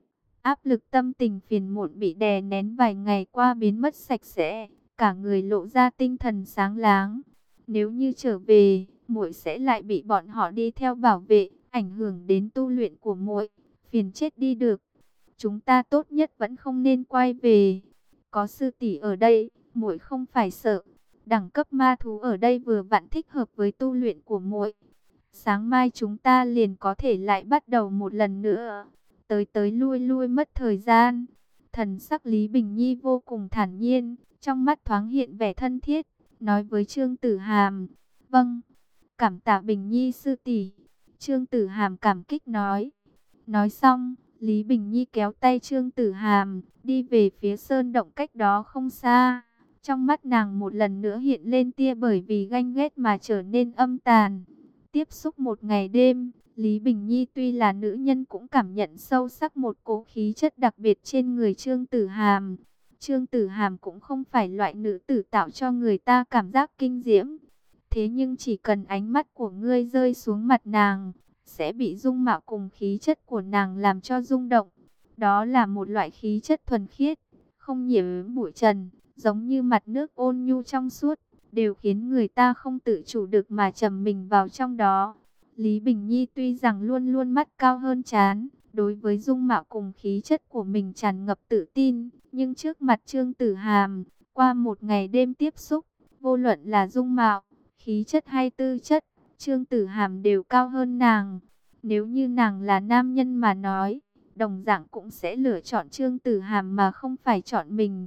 Áp lực tâm tình phiền muộn bị đè nén vài ngày qua biến mất sạch sẽ, cả người lộ ra tinh thần sáng láng. Nếu như trở về, muội sẽ lại bị bọn họ đi theo bảo vệ, ảnh hưởng đến tu luyện của muội, phiền chết đi được. Chúng ta tốt nhất vẫn không nên quay về. Có sư tỷ ở đây, muội không phải sợ. Đẳng cấp ma thú ở đây vừa vặn thích hợp với tu luyện của muội. Sáng mai chúng ta liền có thể lại bắt đầu một lần nữa. Tới tới lui lui mất thời gian. Thần sắc Lý Bình Nhi vô cùng thản nhiên, trong mắt thoáng hiện vẻ thân thiết, nói với Trương Tử Hàm, vâng, cảm tạ Bình Nhi sư tỷ. Trương Tử Hàm cảm kích nói. Nói xong, Lý Bình Nhi kéo tay Trương Tử Hàm, đi về phía sơn động cách đó không xa. Trong mắt nàng một lần nữa hiện lên tia bởi vì ganh ghét mà trở nên âm tàn. Tiếp xúc một ngày đêm, Lý Bình Nhi tuy là nữ nhân cũng cảm nhận sâu sắc một cỗ khí chất đặc biệt trên người Trương Tử Hàm. Trương Tử Hàm cũng không phải loại nữ tử tạo cho người ta cảm giác kinh diễm. Thế nhưng chỉ cần ánh mắt của ngươi rơi xuống mặt nàng, sẽ bị dung mạo cùng khí chất của nàng làm cho rung động. Đó là một loại khí chất thuần khiết, không nhiễm bụi trần, giống như mặt nước ôn nhu trong suốt, đều khiến người ta không tự chủ được mà trầm mình vào trong đó. Lý Bình Nhi tuy rằng luôn luôn mắt cao hơn trán, đối với dung mạo cùng khí chất của mình tràn ngập tự tin, nhưng trước mặt Trương Tử Hàm, qua một ngày đêm tiếp xúc, vô luận là dung mạo, khí chất hay tư chất, Trương Tử Hàm đều cao hơn nàng. Nếu như nàng là nam nhân mà nói, đồng dạng cũng sẽ lựa chọn Trương Tử Hàm mà không phải chọn mình.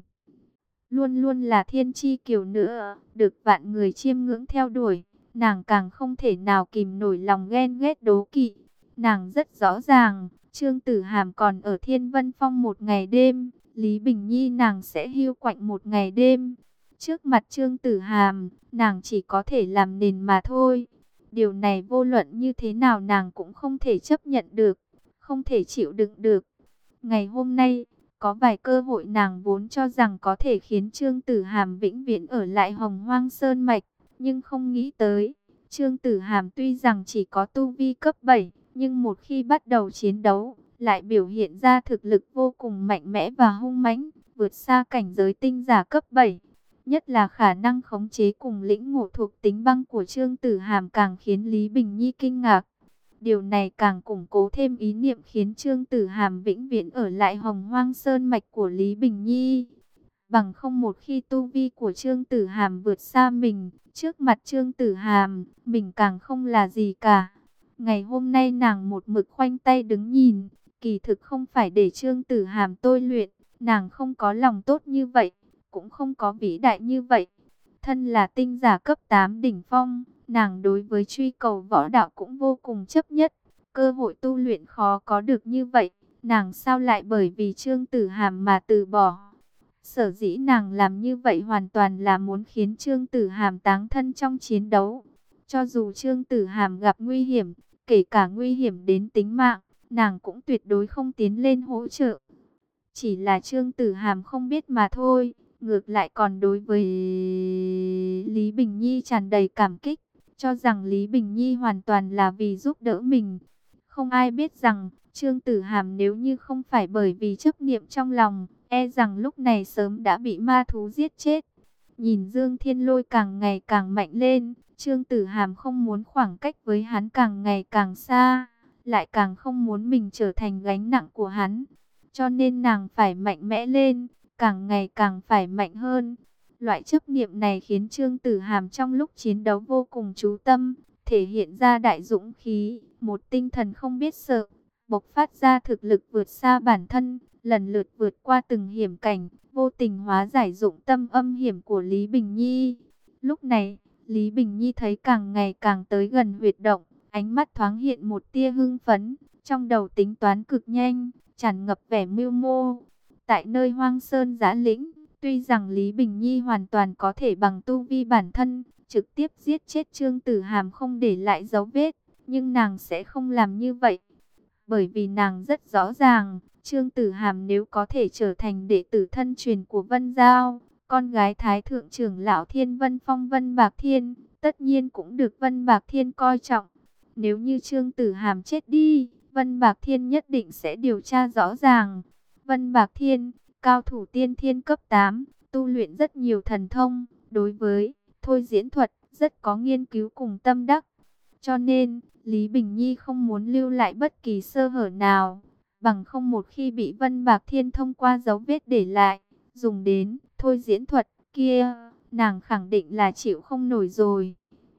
Luôn luôn là thiên chi kiều nữ, được vạn người chiêm ngưỡng theo đuổi, nàng càng không thể nào kìm nổi lòng ghen ghét đố kỵ. Nàng rất rõ ràng, Trương Tử Hàm còn ở Thiên Vân Phong một ngày đêm, Lý Bình Nhi nàng sẽ hiu quạnh một ngày đêm. Trước mặt Trương Tử Hàm, nàng chỉ có thể làm nền mà thôi. Điều này vô luận như thế nào nàng cũng không thể chấp nhận được, không thể chịu đựng được. Ngày hôm nay, có vài cơ hội nàng vốn cho rằng có thể khiến Trương Tử Hàm vĩnh viễn ở lại Hồng Hoang Sơn Mạch, nhưng không nghĩ tới. Trương Tử Hàm tuy rằng chỉ có tu vi cấp bảy, nhưng một khi bắt đầu chiến đấu, lại biểu hiện ra thực lực vô cùng mạnh mẽ và hung mãnh, vượt xa cảnh giới tinh giả cấp bảy. Nhất là khả năng khống chế cùng lĩnh ngộ thuộc tính băng của Trương Tử Hàm càng khiến Lý Bình Nhi kinh ngạc. Điều này càng củng cố thêm ý niệm khiến Trương Tử Hàm vĩnh viễn ở lại Hồng Hoang Sơn Mạch của Lý Bình Nhi. Bằng không một khi tu vi của Trương Tử Hàm vượt xa mình, trước mặt Trương Tử Hàm, mình càng không là gì cả. Ngày hôm nay nàng một mực khoanh tay đứng nhìn, kỳ thực không phải để Trương Tử Hàm tôi luyện, nàng không có lòng tốt như vậy, cũng không có vĩ đại như vậy. Thân là tinh giả cấp tám đỉnh phong, nàng đối với truy cầu võ đạo cũng vô cùng chấp nhất. Cơ hội tu luyện khó có được như vậy, nàng sao lại bởi vì Trương Tử Hàm mà từ bỏ. Sở dĩ nàng làm như vậy hoàn toàn là muốn khiến Trương Tử Hàm táng thân trong chiến đấu. Cho dù Trương Tử Hàm gặp nguy hiểm, kể cả nguy hiểm đến tính mạng, nàng cũng tuyệt đối không tiến lên hỗ trợ. Chỉ là Trương Tử Hàm không biết mà thôi, ngược lại còn đối với Lý Bình Nhi tràn đầy cảm kích, cho rằng Lý Bình Nhi hoàn toàn là vì giúp đỡ mình. Không ai biết rằng, Trương Tử Hàm nếu như không phải bởi vì chấp niệm trong lòng, e rằng lúc này sớm đã bị ma thú giết chết. Nhìn Dương Thiên Lôi càng ngày càng mạnh lên, Trương Tử Hàm không muốn khoảng cách với hắn càng ngày càng xa, lại càng không muốn mình trở thành gánh nặng của hắn. Cho nên nàng phải mạnh mẽ lên, càng ngày càng phải mạnh hơn. Loại chấp niệm này khiến Trương Tử Hàm trong lúc chiến đấu vô cùng chú tâm, thể hiện ra đại dũng khí, một tinh thần không biết sợ, bộc phát ra thực lực vượt xa bản thân, lần lượt vượt qua từng hiểm cảnh, vô tình hóa giải dụng tâm âm hiểm của Lý Bình Nhi. Lúc này, Lý Bình Nhi thấy càng ngày càng tới gần huyệt động, ánh mắt thoáng hiện một tia hưng phấn, trong đầu tính toán cực nhanh, tràn ngập vẻ mưu mô. Tại nơi hoang sơn giã lĩnh, tuy rằng Lý Bình Nhi hoàn toàn có thể bằng tu vi bản thân, trực tiếp giết chết Trương Tử Hàm không để lại dấu vết, nhưng nàng sẽ không làm như vậy. Bởi vì nàng rất rõ ràng, Trương Tử Hàm nếu có thể trở thành đệ tử thân truyền của Vân Giao, con gái Thái Thượng trưởng lão Thiên Vân Phong Vân Bạc Thiên, tất nhiên cũng được Vân Bạc Thiên coi trọng. Nếu như Trương Tử Hàm chết đi, Vân Bạc Thiên nhất định sẽ điều tra rõ ràng. Vân Bạc Thiên, cao thủ tiên thiên cấp tám, tu luyện rất nhiều thần thông, đối với thôi diễn thuật rất có nghiên cứu cùng tâm đắc. Cho nên, Lý Bình Nhi không muốn lưu lại bất kỳ sơ hở nào, bằng không một khi bị Vân Bạc Thiên thông qua dấu vết để lại, dùng đến thôi diễn thuật kia, nàng khẳng định là chịu không nổi rồi.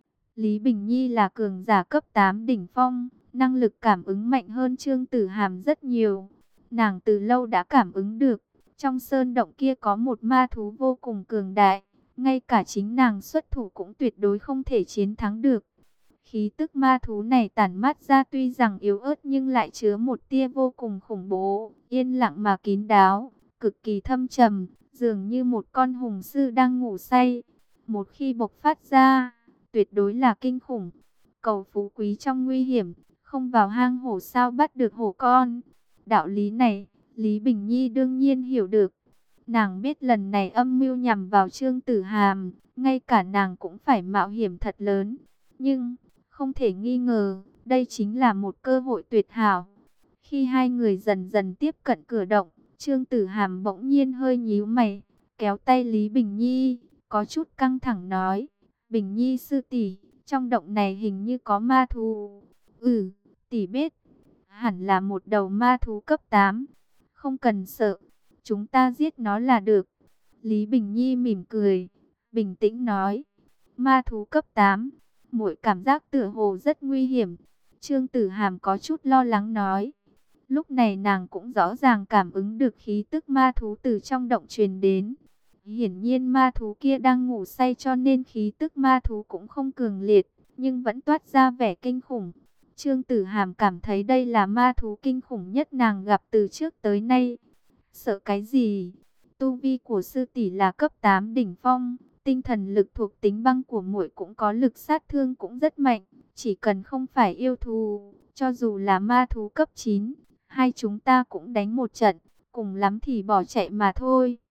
Lý Bình Nhi là cường giả cấp tám đỉnh phong, năng lực cảm ứng mạnh hơn Trương Tử Hàm rất nhiều. Nàng từ lâu đã cảm ứng được, trong sơn động kia có một ma thú vô cùng cường đại, ngay cả chính nàng xuất thủ cũng tuyệt đối không thể chiến thắng được. Khí tức ma thú này tản mát ra tuy rằng yếu ớt nhưng lại chứa một tia vô cùng khủng bố, yên lặng mà kín đáo, cực kỳ thâm trầm, dường như một con hùng sư đang ngủ say. Một khi bộc phát ra, tuyệt đối là kinh khủng. Cầu phú quý trong nguy hiểm, không vào hang hổ sao bắt được hổ con. Đạo lý này, Lý Bình Nhi đương nhiên hiểu được. Nàng biết lần này âm mưu nhằm vào Trương Tử Hàm, ngay cả nàng cũng phải mạo hiểm thật lớn. Nhưng, không thể nghi ngờ, đây chính là một cơ hội tuyệt hảo. Khi hai người dần dần tiếp cận cửa động, Trương Tử Hàm bỗng nhiên hơi nhíu mày, kéo tay Lý Bình Nhi, có chút căng thẳng nói: Bình Nhi sư tỷ, trong động này hình như có ma thú. Ừ, tỷ biết, hẳn là một đầu ma thú cấp tám. Không cần sợ, chúng ta giết nó là được. Lý Bình Nhi mỉm cười, bình tĩnh nói: Ma thú cấp tám, muội cảm giác tựa hồ rất nguy hiểm. Trương Tử Hàm có chút lo lắng nói. Lúc này nàng cũng rõ ràng cảm ứng được khí tức ma thú từ trong động truyền đến. Hiển nhiên ma thú kia đang ngủ say cho nên khí tức ma thú cũng không cường liệt, nhưng vẫn toát ra vẻ kinh khủng. Trương Tử Hàm cảm thấy đây là ma thú kinh khủng nhất nàng gặp từ trước tới nay. Sợ cái gì? Tu vi của sư tỷ là cấp tám đỉnh phong, tinh thần lực thuộc tính băng của muội cũng có lực sát thương cũng rất mạnh, chỉ cần không phải yêu thú, cho dù là ma thú cấp chín, hai chúng ta cũng đánh một trận, cùng lắm thì bỏ chạy mà thôi.